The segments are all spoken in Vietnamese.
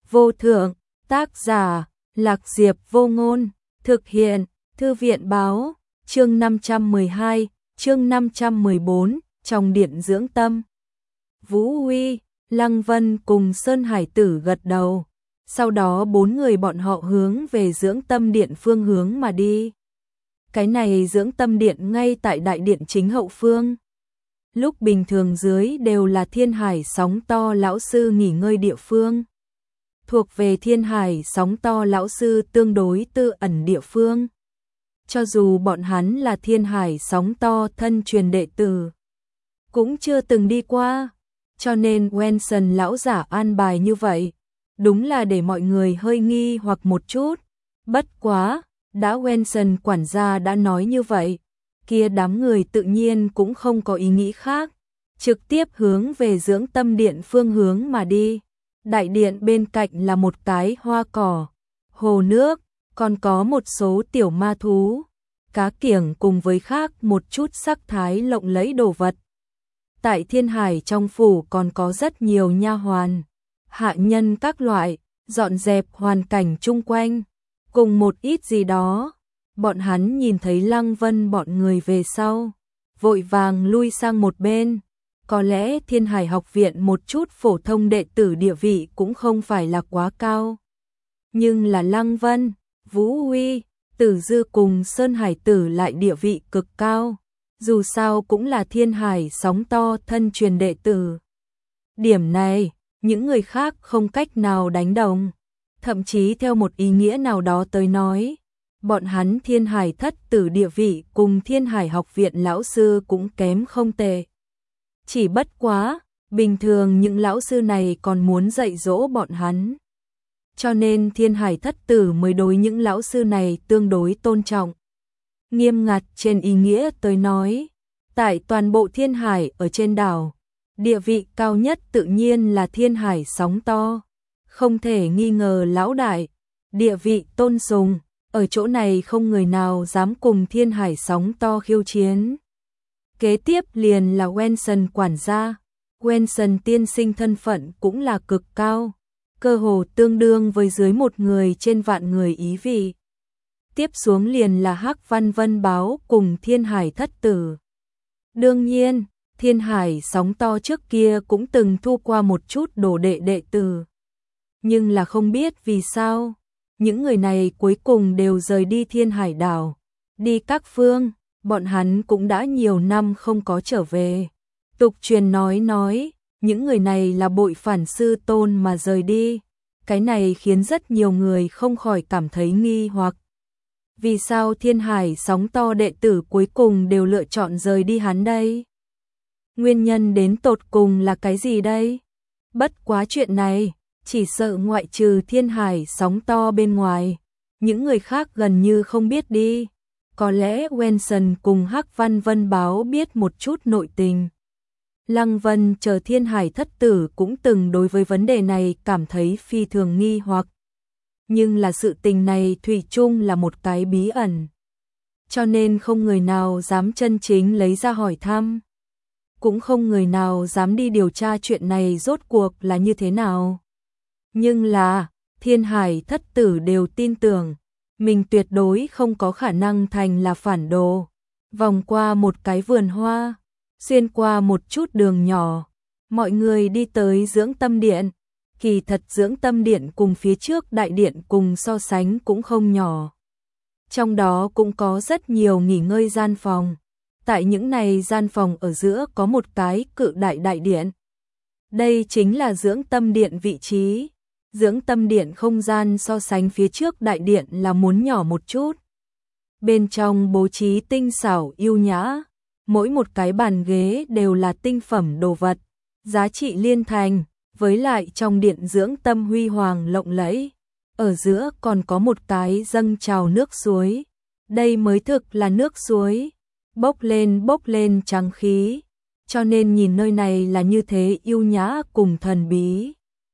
vô thượng, tác giả, Lạc Diệp Vô Ngôn, thực hiện, Thư viện báo, chương 512, chương 514, trong điện dưỡng tâm. Vũ Huy, Lăng Vân cùng Sơn Hải Tử gật đầu, sau đó bốn người bọn họ hướng về dưỡng tâm điện phương hướng mà đi. Cái này dưỡng tâm điện ngay tại đại điện chính hậu phương. Lúc bình thường dưới đều là Thiên Hải Sóng To lão sư nghỉ ngơi địa phương. Thuộc về Thiên Hải Sóng To lão sư tương đối tư ẩn địa phương. Cho dù bọn hắn là Thiên Hải Sóng To thân truyền đệ tử, cũng chưa từng đi qua, cho nên Wenson lão giả an bài như vậy, đúng là để mọi người hơi nghi hoặc một chút. Bất quá, đã Wenson quản gia đã nói như vậy, kia đám người tự nhiên cũng không có ý nghĩ khác, trực tiếp hướng về dưỡng tâm điện phương hướng mà đi. Đại điện bên cạnh là một cái hoa cỏ, hồ nước, còn có một số tiểu ma thú, cá kiểng cùng với khác một chút sắc thái lộng lẫy đồ vật. Tại Thiên Hải trong phủ còn có rất nhiều nha hoàn, hạ nhân các loại, dọn dẹp hoàn cảnh chung quanh, cùng một ít gì đó. Bọn hắn nhìn thấy Lăng Vân bọn người về sau, vội vàng lui sang một bên. Có lẽ Thiên Hải học viện một chút phổ thông đệ tử địa vị cũng không phải là quá cao. Nhưng là Lăng Vân, Vũ Huy, Tử Dư cùng Sơn Hải Tử lại địa vị cực cao. Dù sao cũng là Thiên Hải Sóng To thân truyền đệ tử. Điểm này, những người khác không cách nào đánh đồng. Thậm chí theo một ý nghĩa nào đó tới nói, bọn hắn Thiên Hải thất tử địa vị cùng Thiên Hải học viện lão sư cũng kém không tệ. Chỉ bất quá, bình thường những lão sư này còn muốn dạy dỗ bọn hắn. Cho nên Thiên Hải thất tử mới đối những lão sư này tương đối tôn trọng. Nghiêm ngặt trên ý nghĩa tới nói, tại toàn bộ Thiên Hải ở trên đảo, địa vị cao nhất tự nhiên là Thiên Hải Sóng To. Không thể nghi ngờ lão đại, địa vị tôn sùng, ở chỗ này không người nào dám cùng Thiên Hải Sóng To khiêu chiến. Kế tiếp liền là Wenson quản gia. Wenson tiên sinh thân phận cũng là cực cao, cơ hồ tương đương với dưới một người trên vạn người ý vị. Tiếp xuống liền là Hắc Văn Vân Báo cùng Thiên Hải thất tử. Đương nhiên, Thiên Hải Sóng To trước kia cũng từng thu qua một chút đồ đệ đệ tử. Nhưng là không biết vì sao, những người này cuối cùng đều rời đi Thiên Hải đảo, đi các phương. Bọn hắn cũng đã nhiều năm không có trở về. Tục truyền nói, những người này là bội phản sư tôn mà rời đi. Cái này khiến rất nhiều người không khỏi cảm thấy nghi hoặc. Vì sao Thiên Hải Sóng To đệ tử cuối cùng đều lựa chọn rời đi hắn đây? Nguyên nhân đến tột cùng là cái gì đây? Bất quá chuyện này, chỉ sợ ngoại trừ Thiên Hải Sóng To bên ngoài, những người khác gần như không biết đi. Có lẽ Wenson cùng Hắc Văn Vân Báo biết một chút nội tình. Lăng Vân chờ Thiên Hải thất tử cũng từng đối với vấn đề này cảm thấy phi thường nghi hoặc. Nhưng là sự tình này thủy chung là một cái bí ẩn. Cho nên không người nào dám chân chính lấy ra hỏi thăm. Cũng không người nào dám đi điều tra chuyện này rốt cuộc là như thế nào. Nhưng là, Thiên Hải thất tử đều tin tưởng. Mình tuyệt đối không có khả năng thành là phản đồ. Vòng qua một cái vườn hoa, xuyên qua một chút đường nhỏ, mọi người đi tới dưỡng tâm điện. Kỳ thật dưỡng tâm điện cùng phía trước đại điện cùng so sánh cũng không nhỏ. Trong đó cũng có rất nhiều nghỉ ngơi gian phòng. Tại những này gian phòng ở giữa có một cái cự đại đại điện. Đây chính là dưỡng tâm điện vị trí. Dưỡng tâm điện không gian so sánh phía trước đại điện là muốn nhỏ một chút. Bên trong bố trí tinh xảo yêu nhã, mỗi một cái bàn ghế đều là tinh phẩm đồ vật, giá trị liên thành, với lại trong điện dưỡng tâm huy hoàng lộng lẫy. Ở giữa còn có một cái dâng trào nước suối. Đây mới thực là nước suối, bốc lên trắng khí, cho nên nhìn nơi này là như thế yêu nhã cùng thần bí.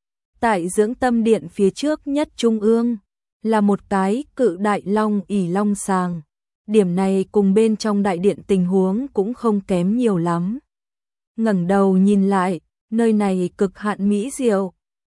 Tại dưỡng tâm điện phía trước nhất trung ương, là một cái cự đại long ỷ long sàng. Điểm này cùng bên trong đại điện tình huống cũng không kém nhiều lắm. Ngẩng đầu nhìn lại, nơi này cực hạn mỹ diệu,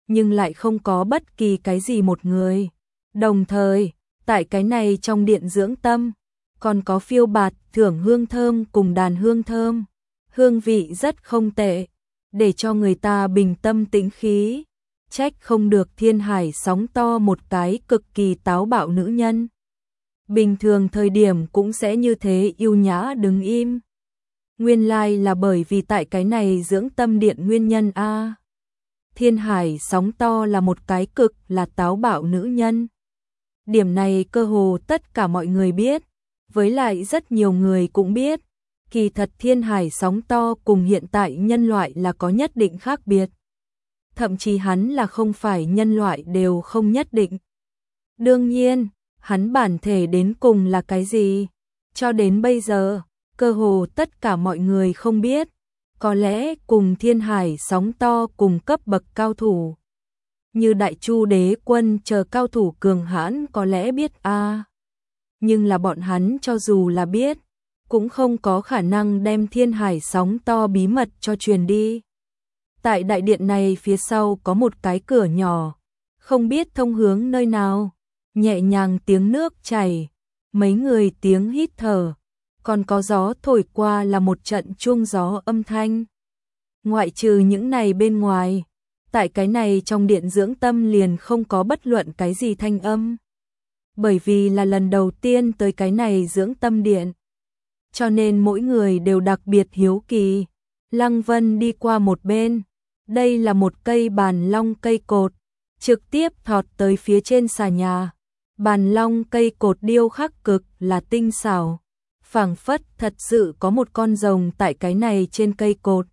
nhưng lại không có bất kỳ cái gì một người. Đồng thời, tại cái này trong điện dưỡng tâm, còn có phiêu bạt thưởng hương thơm cùng đàn hương thơm, hương vị rất không tệ, để cho người ta bình tâm tĩnh khí. Trách không được Thiên Hải sóng to một cái cực kỳ táo bạo nữ nhân. Bình thường thời điểm cũng sẽ như thế yêu nhã đứng im. Nguyên lai là bởi vì tại cái này dưỡng tâm điện nguyên nhân a. Thiên Hải sóng to là một cái cực là táo bạo nữ nhân. Điểm này cơ hồ tất cả mọi người biết, với lại rất nhiều người cũng biết. Kỳ thật Thiên Hải sóng to cùng hiện tại nhân loại là có nhất định khác biệt. Thậm chí hắn là không phải nhân loại đều không nhất định. Đương nhiên, hắn bản thể đến cùng là cái gì? Cho đến bây giờ, cơ hồ tất cả mọi người không biết. Có lẽ cùng Thiên Hải sóng to cùng cấp bậc cao thủ. Như Đại Chu Đế Quân chờ cao thủ cường hãn có lẽ biết a. Nhưng là bọn hắn cho dù là biết, cũng không có khả năng đem Thiên Hải sóng to bí mật cho truyền đi. Tại đại điện này phía sau có một cái cửa nhỏ, không biết thông hướng nơi nào, nhẹ nhàng tiếng nước chảy, mấy người tiếng hít thở, còn có gió thổi qua là một trận chuông gió âm thanh. Ngoại trừ những này bên ngoài, tại cái này trong điện dưỡng tâm liền không có bất luận cái gì thanh âm. Bởi vì là lần đầu tiên tới cái này dưỡng tâm điện, cho nên mỗi người đều đặc biệt hiếu kỳ. Lăng Vân đi qua một bên, đây là một cây bàn long cây cột, trực tiếp thọt tới phía trên xà nhà. Bàn long cây cột điêu khắc cực là tinh xảo, phảng phất thật sự có một con rồng tại cái này trên cây cột.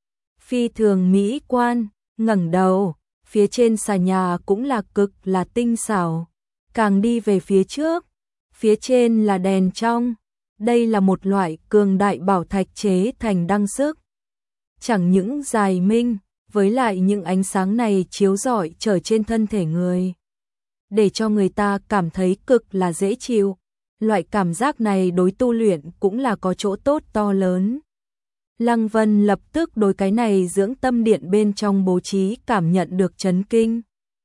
Phi thường mỹ quan, ngẩng đầu, phía trên xà nhà cũng là cực là tinh xảo. Càng đi về phía trước, phía trên là đèn trong. Đây là một loại cường đại bảo thạch chế thành đăng sức. Chẳng những dài minh, với lại những ánh sáng này chiếu rọi trở trên thân thể người, để cho người ta cảm thấy cực là dễ chịu. Loại cảm giác này đối tu luyện cũng là có chỗ tốt to lớn. Lăng Vân lập tức đối cái này dưỡng tâm điện bên trong bố trí cảm nhận được chấn kinh.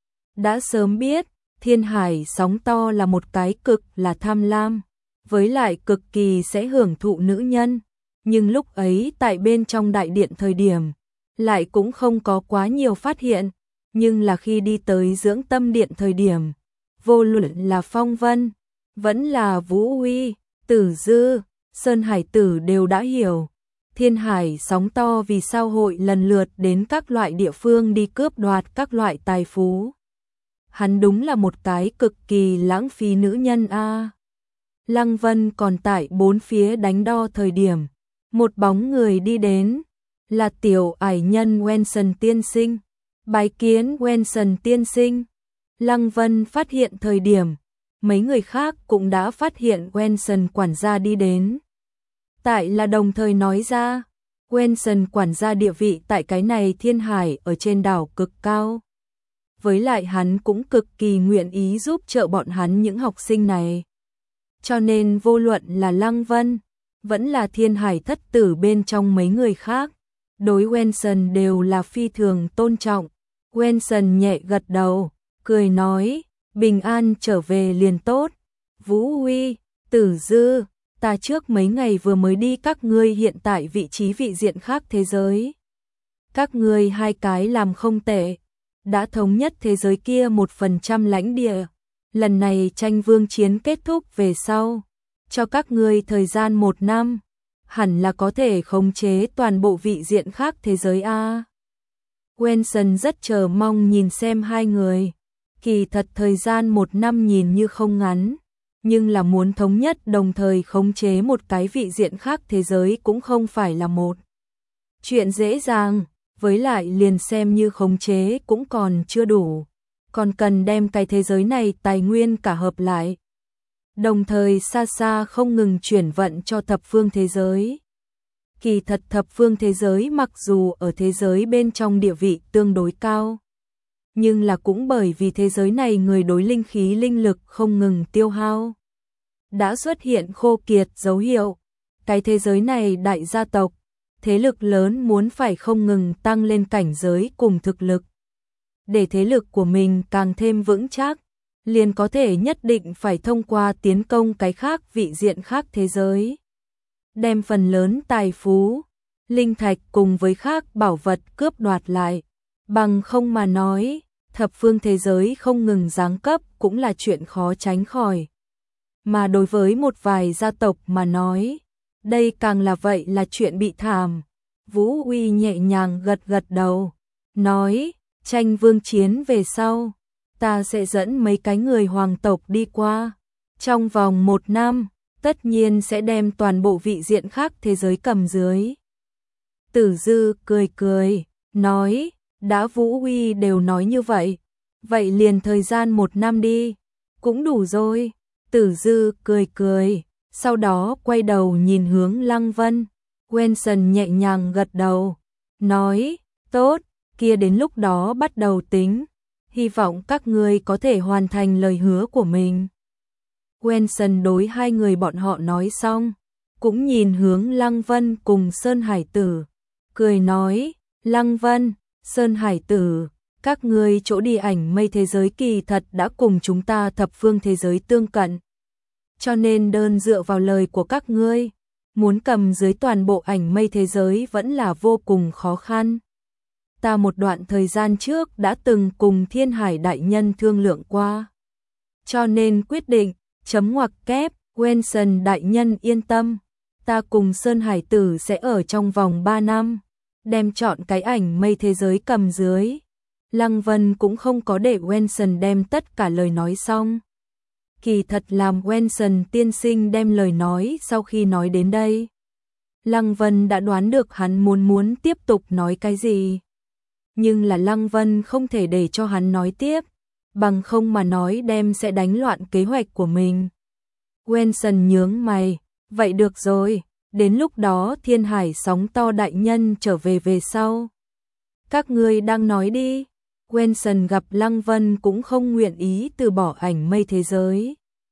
Đã sớm biết, Thiên Hải sóng to là một cái cực là tham lam, với lại cực kỳ sẽ hưởng thụ nữ nhân. Nhưng lúc ấy tại bên trong đại điện thời điểm, lại cũng không có quá nhiều phát hiện. Nhưng là khi đi tới dưỡng tâm điện thời điểm, vô luận là Phong Vân, vẫn là Vũ Huy, Tử Dư, Sơn Hải Tử đều đã hiểu. Thiên Hải sóng to vì sao hội lần lượt đến các loại địa phương đi cướp đoạt các loại tài phú. Hắn đúng là một cái cực kỳ lãng phí nữ nhân a. Lăng Vân còn tại bốn phía đánh đo thời điểm, một bóng người đi đến, là tiểu ải nhân Wenson tiên sinh. Bái kiến Wenson tiên sinh. Lăng Vân phát hiện thời điểm, mấy người khác cũng đã phát hiện Wenson quản gia đi đến. Tại là đồng thời nói ra, Wenson quản gia địa vị tại cái này Thiên Hải ở trên đảo cực cao. Với lại hắn cũng cực kỳ nguyện ý giúp trợ bọn hắn những học sinh này. Cho nên vô luận là Lăng Vân, vẫn là Thiên Hải thất tử bên trong mấy người khác, đối Wenson đều là phi thường tôn trọng. Wenson nhẹ gật đầu, cười nói, bình an trở về liền tốt. Vũ Huy, Tử Dư, ta trước mấy ngày vừa mới đi các ngươi hiện tại vị trí vị diện khác thế giới. Các ngươi hai cái làm không tệ, đã thống nhất thế giới kia 1% lãnh địa. Lần này tranh vương chiến kết thúc về sau, cho các ngươi thời gian 1 năm, hẳn là có thể khống chế toàn bộ vị diện khác thế giới a. Wenson rất chờ mong nhìn xem hai người. Kỳ thật thời gian 1 năm nhìn như không ngắn, nhưng là muốn thống nhất đồng thời khống chế một cái vị diện khác thế giới cũng không phải là một chuyện dễ dàng. Với lại liền xem như khống chế cũng còn chưa đủ, còn cần đem cái thế giới này tài nguyên cả hợp lại. Đồng thời xa xa không ngừng chuyển vận cho thập phương thế giới. Kỳ thật thập phương thế giới mặc dù ở thế giới bên trong địa vị tương đối cao, nhưng là cũng bởi vì thế giới này người đối linh khí linh lực không ngừng tiêu hao, đã xuất hiện khô kiệt dấu hiệu. Cái thế giới này đại gia tộc, thế lực lớn muốn phải không ngừng tăng lên cảnh giới cùng thực lực. để thế lực của mình càng thêm vững chắc, liền có thể nhất định phải thông qua tiến công cái khác vị diện khác thế giới. Đem phần lớn tài phú, linh thạch cùng với khác bảo vật cướp đoạt lại, bằng không mà nói, thập phương thế giới không ngừng giáng cấp cũng là chuyện khó tránh khỏi. Mà đối với một vài gia tộc mà nói, đây càng là vậy là chuyện bị thảm. Vũ Uy nhẹ nhàng gật gật đầu, nói, tranh vương chiến về sau, ta sẽ dẫn mấy cái người hoàng tộc đi qua. Trong vòng 1 năm, tất nhiên sẽ đem toàn bộ vị diện khác thế giới cầm dưới. Tử Dư cười cười, nói, đã Vũ Uy đều nói như vậy, vậy liền thời gian 1 năm đi, cũng đủ rồi. Tử Dư cười cười, sau đó quay đầu nhìn hướng Lăng Vân. Wenson nhẹ nhàng gật đầu, nói, tốt, kia đến lúc đó bắt đầu tính, hy vọng các ngươi có thể hoàn thành lời hứa của mình. Wenson đối hai người bọn họ nói xong, cũng nhìn hướng Lăng Vân cùng Sơn Hải Tử, cười nói, Lăng Vân, Sơn Hải Tử, các ngươi chỗ đi ảnh mây thế giới kỳ thật đã cùng chúng ta thập phương thế giới tương cận. Cho nên đơn dựa vào lời của các ngươi, muốn cầm dưới toàn bộ ảnh mây thế giới vẫn là vô cùng khó khăn. Ta một đoạn thời gian trước đã từng cùng Thiên Hải Đại Nhân thương lượng qua. Cho nên quyết định, chấm ngoặc kép, Wenson Đại Nhân yên tâm, ta cùng Sơn Hải Tử sẽ ở trong vòng 3 năm, đem chọn cái ảnh mây thế giới cầm dưới. Lăng Vân cũng không có để Wenson đem tất cả lời nói xong. Kỳ thật làm Wenson tiên sinh đem lời nói sau khi nói đến đây. Lăng Vân đã đoán được hắn muốn tiếp tục nói cái gì. Nhưng là Lăng Vân không thể để cho hắn nói tiếp, bằng không mà nói đem sẽ đánh loạn kế hoạch của mình. Wenson nhướng mày, vậy được rồi, đến lúc đó Thiên Hải sóng to đại nhân trở về sau. Các ngươi đang nói đi. Wenson gặp Lăng Vân cũng không nguyện ý từ bỏ ảnh mây thế giới.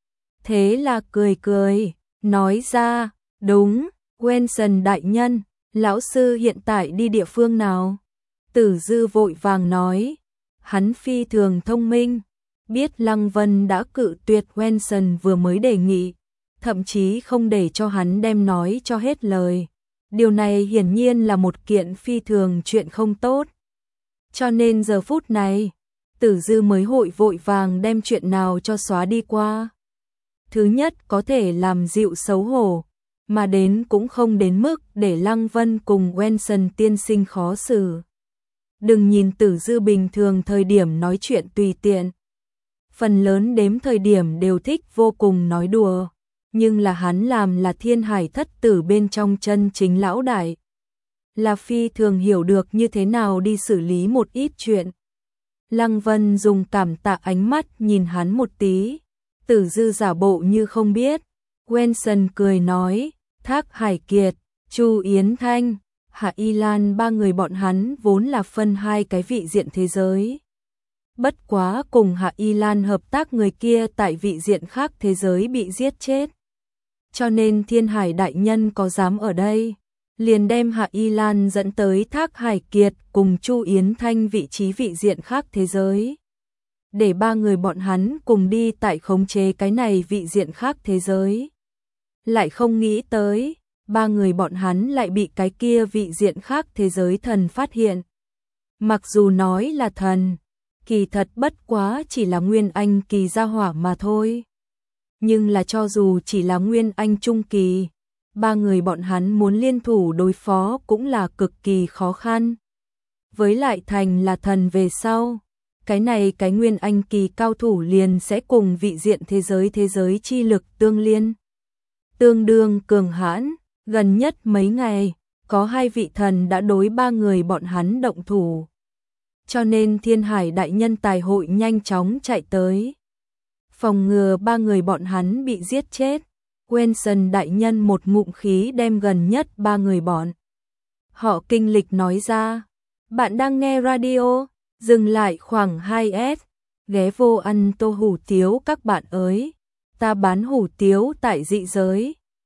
Thế là cười cười, nói ra, đúng, Wenson đại nhân, lão sư hiện tại đi địa phương nào? Tử Dư vội vàng nói, hắn phi thường thông minh, biết Lăng Vân đã cự tuyệt Wenson vừa mới đề nghị, thậm chí không để cho hắn đem nói cho hết lời. Điều này hiển nhiên là một kiện phi thường chuyện không tốt. Cho nên giờ phút này, Tử Dư mới vội vàng đem chuyện nào cho xóa đi qua. Thứ nhất có thể làm dịu xấu hổ, mà đến cũng không đến mức để Lăng Vân cùng Wenson tiên sinh khó xử. Đừng nhìn Tử Dư bình thường thời điểm nói chuyện tùy tiện. Phần lớn đếm thời điểm đều thích vô cùng nói đùa, nhưng là hắn làm là Thiên Hải thất tử bên trong chân chính lão đại. Là phi thường hiểu được như thế nào đi xử lý một ít chuyện. Lăng Vân dùng cảm tạ ánh mắt nhìn hắn một tí. Tử Dư giả bộ như không biết. Wenson cười nói, Thác Hải Kiệt, Chu Yến Thanh, Hạ Y Lan ba người bọn hắn vốn là phân hai cái vị diện thế giới. Bất quá cùng Hạ Y Lan hợp tác người kia tại vị diện khác thế giới bị giết chết. Cho nên Thiên Hải Đại Nhân có dám ở đây, liền đem Hạ Y Lan dẫn tới Thác Hải Kiệt cùng Chu Yến Thanh vị trí vị diện khác thế giới. Để ba người bọn hắn cùng đi tại khống chế cái này vị diện khác thế giới. Lại không nghĩ tới, ba người bọn hắn lại bị cái kia vị diện khác thế giới thần phát hiện. Mặc dù nói là thần, kỳ thật bất quá chỉ là Nguyên Anh kỳ gia hỏa mà thôi. Nhưng là cho dù chỉ là Nguyên Anh trung kỳ, ba người bọn hắn muốn liên thủ đối phó cũng là cực kỳ khó khăn. Với lại thành là thần về sau, cái này cái Nguyên Anh kỳ cao thủ liền sẽ cùng vị diện thế giới chi lực tương liên. Tương đương cường hãn, gần nhất mấy ngày, có hai vị thần đã đối ba người bọn hắn động thủ. Cho nên Thiên Hải Đại Nhân tài hội nhanh chóng chạy tới. Phòng ngừa ba người bọn hắn bị giết chết. Wenson Đại Nhân một ngụm khí đem gần nhất ba người bọn họ kinh lịch nói ra. Bạn đang nghe radio, dừng lại khoảng 2S, ghé vô ăn tô hủ tiếu các bạn ơi. Ta bán hủ tiếu tại dị giới.